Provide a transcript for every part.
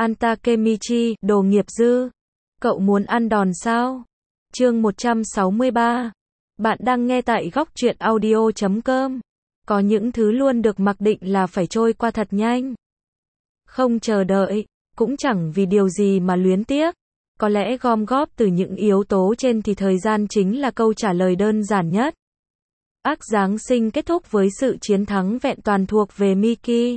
Ăn Takemichi, đồ nghiệp dư. Cậu muốn ăn đòn sao? Chương 163. Bạn đang nghe tại góc truyện audio.com. Có những thứ luôn được mặc định là phải trôi qua thật nhanh. Không chờ đợi, cũng chẳng vì điều gì mà luyến tiếc. Có lẽ gom góp từ những yếu tố trên thì thời gian chính là câu trả lời đơn giản nhất. Arc Giáng sinh kết thúc với sự chiến thắng vẹn toàn thuộc về Miki.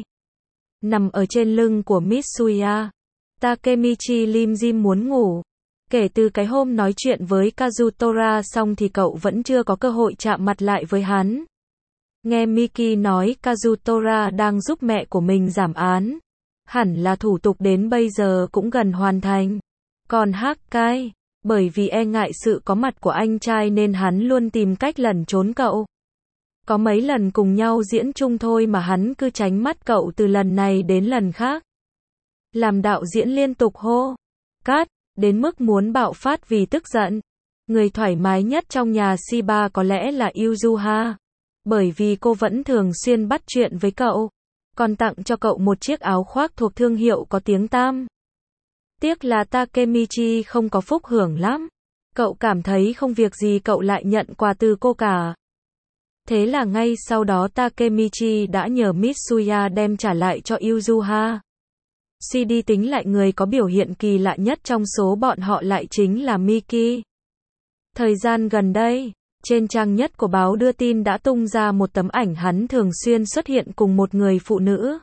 Nằm ở trên lưng của Mitsuya, Takemichi lim dim muốn ngủ. Kể từ cái hôm nói chuyện với Kazutora xong thì cậu vẫn chưa có cơ hội chạm mặt lại với hắn. Nghe Miki nói Kazutora đang giúp mẹ của mình giảm án. Hẳn là thủ tục đến bây giờ cũng gần hoàn thành. Còn Hakkai, bởi vì e ngại sự có mặt của anh trai nên hắn luôn tìm cách lẩn trốn cậu. Có mấy lần cùng nhau diễn chung thôi mà hắn cứ tránh mắt cậu từ lần này đến lần khác. Làm đạo diễn liên tục hô cắt, đến mức muốn bạo phát vì tức giận. Người thoải mái nhất trong nhà Shiba có lẽ là Yuzuha. Bởi vì cô vẫn thường xuyên bắt chuyện với cậu. Còn tặng cho cậu một chiếc áo khoác thuộc thương hiệu có tiếng tăm. Tiếc là Takemichi không có phúc hưởng lắm. Cậu cảm thấy không việc gì cậu lại nhận quà từ cô cả. Thế là ngay sau đó Takemichi đã nhờ Mitsuya đem trả lại cho Yuzuha. CD tính lại người có biểu hiện kỳ lạ nhất trong số bọn họ lại chính là Miki. Thời gian gần đây, trên trang nhất của báo đưa tin đã tung ra một tấm ảnh hắn thường xuyên xuất hiện cùng một người phụ nữ.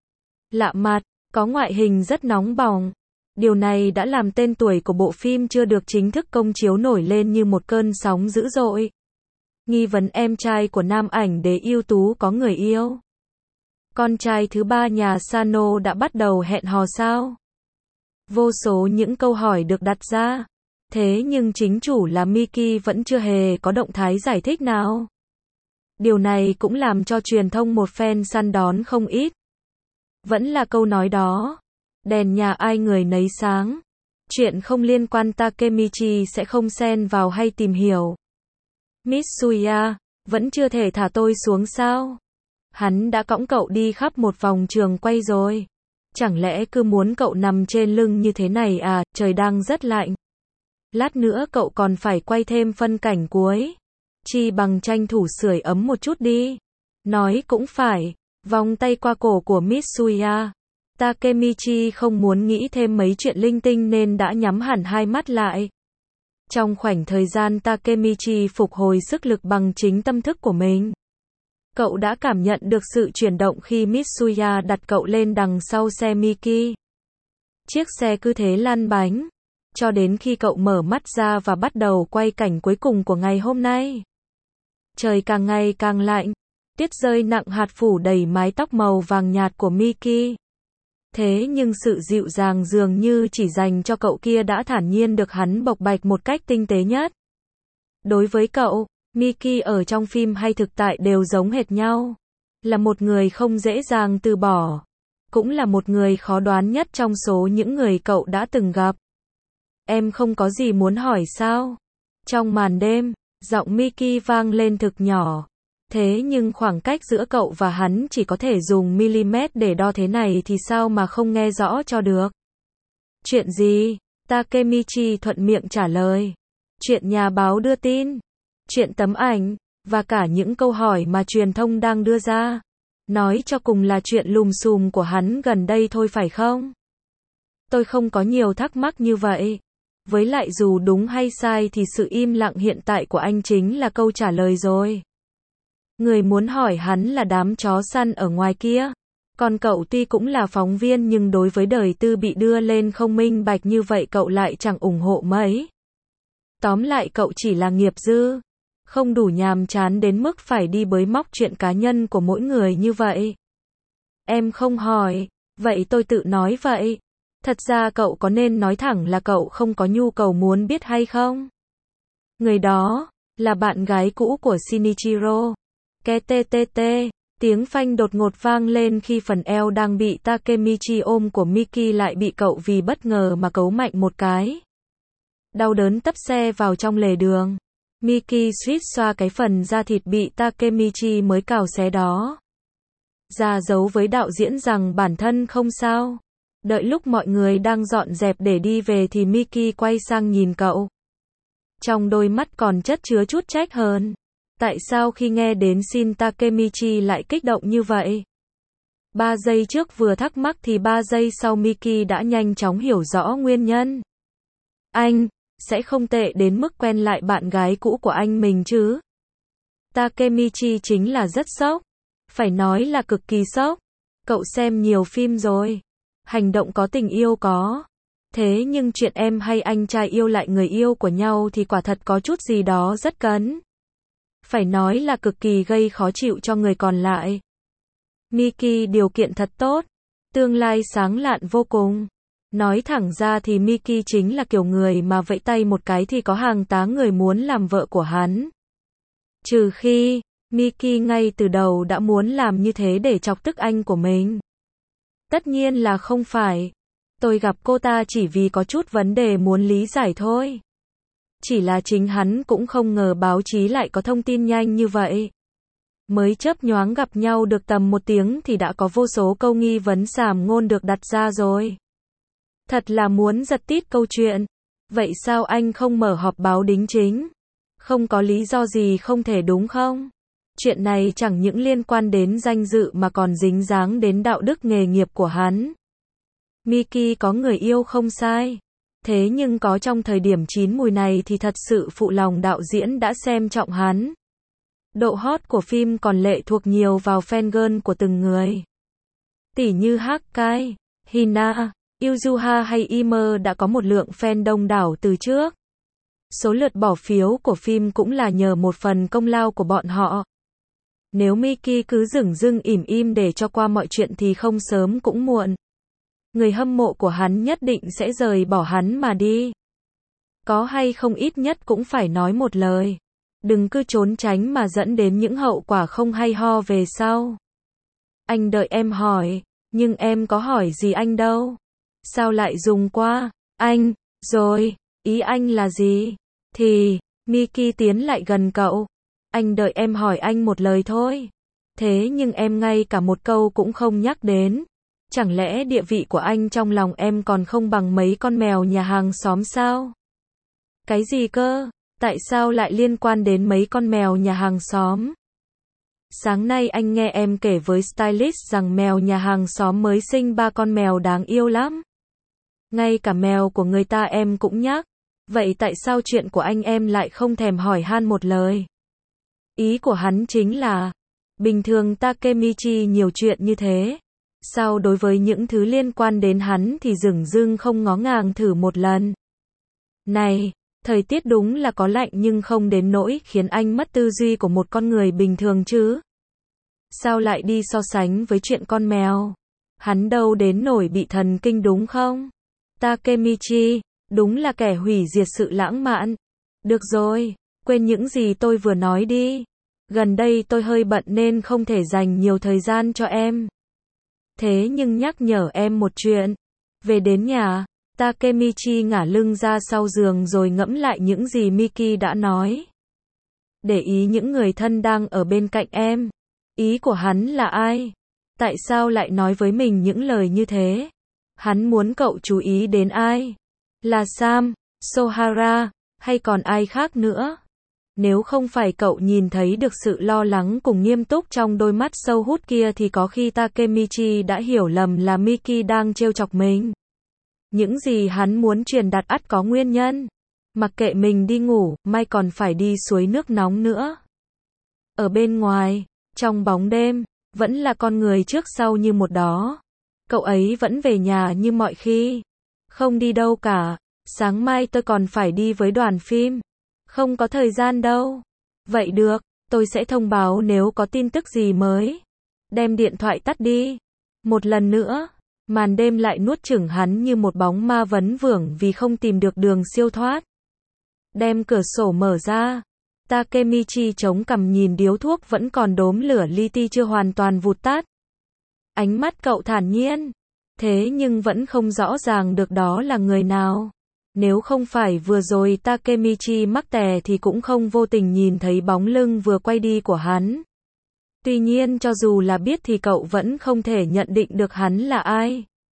Lạ mặt, có ngoại hình rất nóng bỏng. Điều này đã làm tên tuổi của bộ phim chưa được chính thức công chiếu nổi lên như một cơn sóng dữ dội. Nghi vấn em trai của nam ảnh đế ưu tú có người yêu. Con trai thứ ba nhà Sano đã bắt đầu hẹn hò sao? Vô số những câu hỏi được đặt ra. Thế nhưng chính chủ là Miki vẫn chưa hề có động thái giải thích nào. Điều này cũng làm cho truyền thông một phen săn đón không ít. Vẫn là câu nói đó. Đèn nhà ai người nấy sáng. Chuyện không liên quan Takemichi sẽ không xen vào hay tìm hiểu. Mitsuya, vẫn chưa thể thả tôi xuống sao? Hắn đã cõng cậu đi khắp một vòng trường quay rồi. Chẳng lẽ cứ muốn cậu nằm trên lưng như thế này à, trời đang rất lạnh. Lát nữa cậu còn phải quay thêm phân cảnh cuối. Chi bằng tranh thủ sưởi ấm một chút đi. Nói cũng phải, vòng tay qua cổ của Mitsuya. Takemichi không muốn nghĩ thêm mấy chuyện linh tinh nên đã nhắm hẳn hai mắt lại. Trong khoảnh thời gian Takemichi phục hồi sức lực bằng chính tâm thức của mình. Cậu đã cảm nhận được sự chuyển động khi Mitsuya đặt cậu lên đằng sau xe Miki. Chiếc xe cứ thế lăn bánh. Cho đến khi cậu mở mắt ra và bắt đầu quay cảnh cuối cùng của ngày hôm nay. Trời càng ngày càng lạnh. Tuyết rơi nặng hạt phủ đầy mái tóc màu vàng nhạt của Miki. Thế nhưng sự dịu dàng dường như chỉ dành cho cậu kia đã thản nhiên được hắn bộc bạch một cách tinh tế nhất. Đối với cậu, Miki ở trong phim hay thực tại đều giống hệt nhau. Là một người không dễ dàng từ bỏ. Cũng là một người khó đoán nhất trong số những người cậu đã từng gặp. Em không có gì muốn hỏi sao? Trong màn đêm, giọng Miki vang lên thực nhỏ. Thế nhưng khoảng cách giữa cậu và hắn chỉ có thể dùng mm để đo thế này thì sao mà không nghe rõ cho được. Chuyện gì? Takemichi thuận miệng trả lời. Chuyện nhà báo đưa tin. Chuyện tấm ảnh. Và cả những câu hỏi mà truyền thông đang đưa ra. Nói cho cùng là chuyện lùm xùm của hắn gần đây thôi phải không? Tôi không có nhiều thắc mắc như vậy. Với lại dù đúng hay sai thì sự im lặng hiện tại của anh chính là câu trả lời rồi. Người muốn hỏi hắn là đám chó săn ở ngoài kia. Còn cậu tuy cũng là phóng viên nhưng đối với đời tư bị đưa lên không minh bạch như vậy cậu lại chẳng ủng hộ mấy. Tóm lại cậu chỉ là nghiệp dư. Không đủ nhàm chán đến mức phải đi bới móc chuyện cá nhân của mỗi người như vậy. Em không hỏi, vậy tôi tự nói vậy. Thật ra cậu có nên nói thẳng là cậu không có nhu cầu muốn biết hay không? Người đó, là bạn gái cũ của Shinichiro. KTTT, tiếng phanh đột ngột vang lên khi phần eo đang bị Takemichi ôm của Miki lại bị cậu vì bất ngờ mà cấu mạnh một cái. Đau đớn tấp xe vào trong lề đường. Miki suýt xoa cái phần da thịt bị Takemichi mới cào xé đó. Ra dấu với đạo diễn rằng bản thân không sao. Đợi lúc mọi người đang dọn dẹp để đi về thì Miki quay sang nhìn cậu. Trong đôi mắt còn chất chứa chút trách hờn. Tại sao khi nghe đến Shin Takemichi lại kích động như vậy? 3 giây trước vừa thắc mắc thì 3 giây sau Miki đã nhanh chóng hiểu rõ nguyên nhân. Anh sẽ không tệ đến mức quen lại bạn gái cũ của anh mình chứ? Takemichi chính là rất sốc. Phải nói là cực kỳ sốc. Cậu xem nhiều phim rồi. Hành động có tình yêu có. Thế nhưng chuyện em hay anh trai yêu lại người yêu của nhau thì quả thật có chút gì đó rất cấn. Phải nói là cực kỳ gây khó chịu cho người còn lại. Miki điều kiện thật tốt. Tương lai sáng lạn vô cùng. Nói thẳng ra thì Miki chính là kiểu người mà vẫy tay một cái thì có hàng tá người muốn làm vợ của hắn. Trừ khi, Miki ngay từ đầu đã muốn làm như thế để chọc tức anh của mình. Tất nhiên là không phải. Tôi gặp cô ta chỉ vì có chút vấn đề muốn lý giải thôi. Chỉ là chính hắn cũng không ngờ báo chí lại có thông tin nhanh như vậy. Mới chớp nhoáng gặp nhau được tầm 1 tiếng thì đã có vô số câu nghi vấn sàm ngôn được đặt ra rồi. Thật là muốn giật tít câu chuyện. Vậy sao anh không mở họp báo đính chính? Không có lý do gì không thể đúng không? Chuyện này chẳng những liên quan đến danh dự mà còn dính dáng đến đạo đức nghề nghiệp của hắn. Miki có người yêu không sai. Thế nhưng có trong thời điểm chín mùi này thì thật sự phụ lòng đạo diễn đã xem trọng hắn. Độ hot của phim còn lệ thuộc nhiều vào fangirl của từng người. Tỉ như Hakai, Hina, Yuzuha hay Imer đã có một lượng fan đông đảo từ trước. Số lượt bỏ phiếu của phim cũng là nhờ một phần công lao của bọn họ. Nếu Miki cứ dửng dưng ỉm im để cho qua mọi chuyện thì không sớm cũng muộn. Người hâm mộ của hắn nhất định sẽ rời bỏ hắn mà đi. Có hay không ít nhất cũng phải nói một lời. Đừng cứ trốn tránh mà dẫn đến những hậu quả không hay ho về sau. Anh đợi em hỏi, nhưng em có hỏi gì anh đâu. Sao lại dùng qua, anh, rồi, ý anh là gì? Thì, Miki tiến lại gần cậu. Anh đợi em hỏi anh một lời thôi. Thế nhưng em ngay cả một câu cũng không nhắc đến. Chẳng lẽ địa vị của anh trong lòng em còn không bằng mấy con mèo nhà hàng xóm sao? Cái gì cơ? Tại sao lại liên quan đến mấy con mèo nhà hàng xóm? Sáng nay anh nghe em kể với stylist rằng mèo nhà hàng xóm mới sinh 3 con mèo đáng yêu lắm. Ngay cả mèo của người ta em cũng nhắc. Vậy tại sao chuyện của anh em lại không thèm hỏi han một lời? Ý của hắn chính là, bình thường Takemichi nhiều chuyện như thế. Sao đối với những thứ liên quan đến hắn thì dửng dưng không ngó ngàng thử một lần? Này, thời tiết đúng là có lạnh nhưng không đến nỗi khiến anh mất tư duy của một con người bình thường chứ. Sao lại đi so sánh với chuyện con mèo? Hắn đâu đến nổi bị thần kinh đúng không? Takemichi, đúng là kẻ hủy diệt sự lãng mạn. Được rồi, quên những gì tôi vừa nói đi. Gần đây tôi hơi bận nên không thể dành nhiều thời gian cho em. Thế nhưng nhắc nhở em một chuyện. Về đến nhà, Takemichi ngả lưng ra sau giường rồi ngẫm lại những gì Miki đã nói. Để ý những người thân đang ở bên cạnh em. Ý của hắn là ai? Tại sao lại nói với mình những lời như thế? Hắn muốn cậu chú ý đến ai? Là Sam, Sohara, hay còn ai khác nữa? Nếu không phải cậu nhìn thấy được sự lo lắng cùng nghiêm túc trong đôi mắt sâu hút kia thì có khi Takemichi đã hiểu lầm là Miki đang trêu chọc mình. Những gì hắn muốn truyền đạt ắt có nguyên nhân. Mặc kệ mình đi ngủ, mai còn phải đi suối nước nóng nữa. Ở bên ngoài, trong bóng đêm, vẫn là con người trước sau như một đó. Cậu ấy vẫn về nhà như mọi khi. Không đi đâu cả. Sáng mai tôi còn phải đi với đoàn phim. Không có thời gian đâu. Vậy được, tôi sẽ thông báo nếu có tin tức gì mới. Đem điện thoại tắt đi. Một lần nữa, màn đêm lại nuốt chửng hắn như một bóng ma vấn vưởng vì không tìm được đường siêu thoát. Đem cửa sổ mở ra. Takemichi chống cằm nhìn điếu thuốc vẫn còn đốm lửa li ti chưa hoàn toàn vụt tắt. Ánh mắt cậu thản nhiên. Thế nhưng vẫn không rõ ràng được đó là người nào. Nếu không phải vừa rồi Takemichi mắc tè thì cũng không vô tình nhìn thấy bóng lưng vừa quay đi của hắn. Tuy nhiên cho dù là biết thì cậu vẫn không thể nhận định được hắn là ai.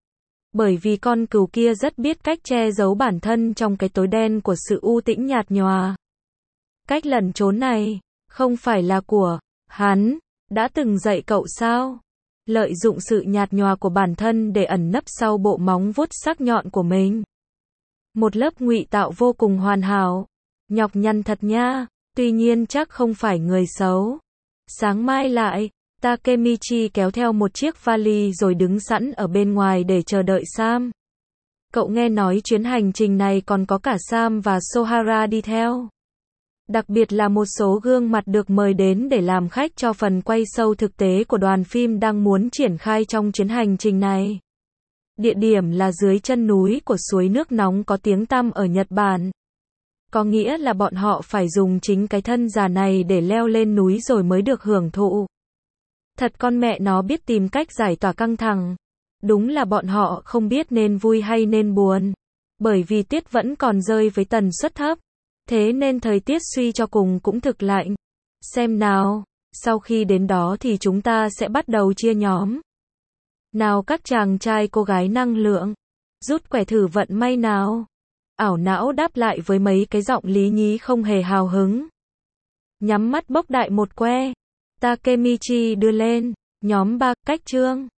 Bởi vì con cừu kia rất biết cách che giấu bản thân trong cái tối đen của sự u tĩnh nhạt nhòa. Cách lẩn trốn này, không phải là của hắn, đã từng dạy cậu sao? Lợi dụng sự nhạt nhòa của bản thân để ẩn nấp sau bộ móng vuốt sắc nhọn của mình. Một lớp ngụy tạo vô cùng hoàn hảo. Nhọc nhằn thật nha, tuy nhiên chắc không phải người xấu. Sáng mai lại, Takemichi kéo theo một chiếc vali rồi đứng sẵn ở bên ngoài để chờ đợi Sam. Cậu nghe nói chuyến hành trình này còn có cả Sam và Sohara đi theo. Đặc biệt là một số gương mặt được mời đến để làm khách cho phần quay sâu thực tế của đoàn phim đang muốn triển khai trong chuyến hành trình này. Địa điểm là dưới chân núi của suối nước nóng có tiếng tăm ở Nhật Bản. Có nghĩa là bọn họ phải dùng chính cái thân già này để leo lên núi rồi mới được hưởng thụ. Thật con mẹ nó biết tìm cách giải tỏa căng thẳng. Đúng là bọn họ không biết nên vui hay nên buồn. Bởi vì tuyết vẫn còn rơi với tần suất thấp. Thế nên thời tiết suy cho cùng cũng thực lạnh. Xem nào, sau khi đến đó thì chúng ta sẽ bắt đầu chia nhóm. Nào các chàng trai cô gái năng lượng, rút quẻ thử vận may nào. Ảo não đáp lại với mấy cái giọng lý nhí không hề hào hứng. Nhắm mắt bốc đại một que. Takemichi đưa lên. Nhóm 3, cách chương.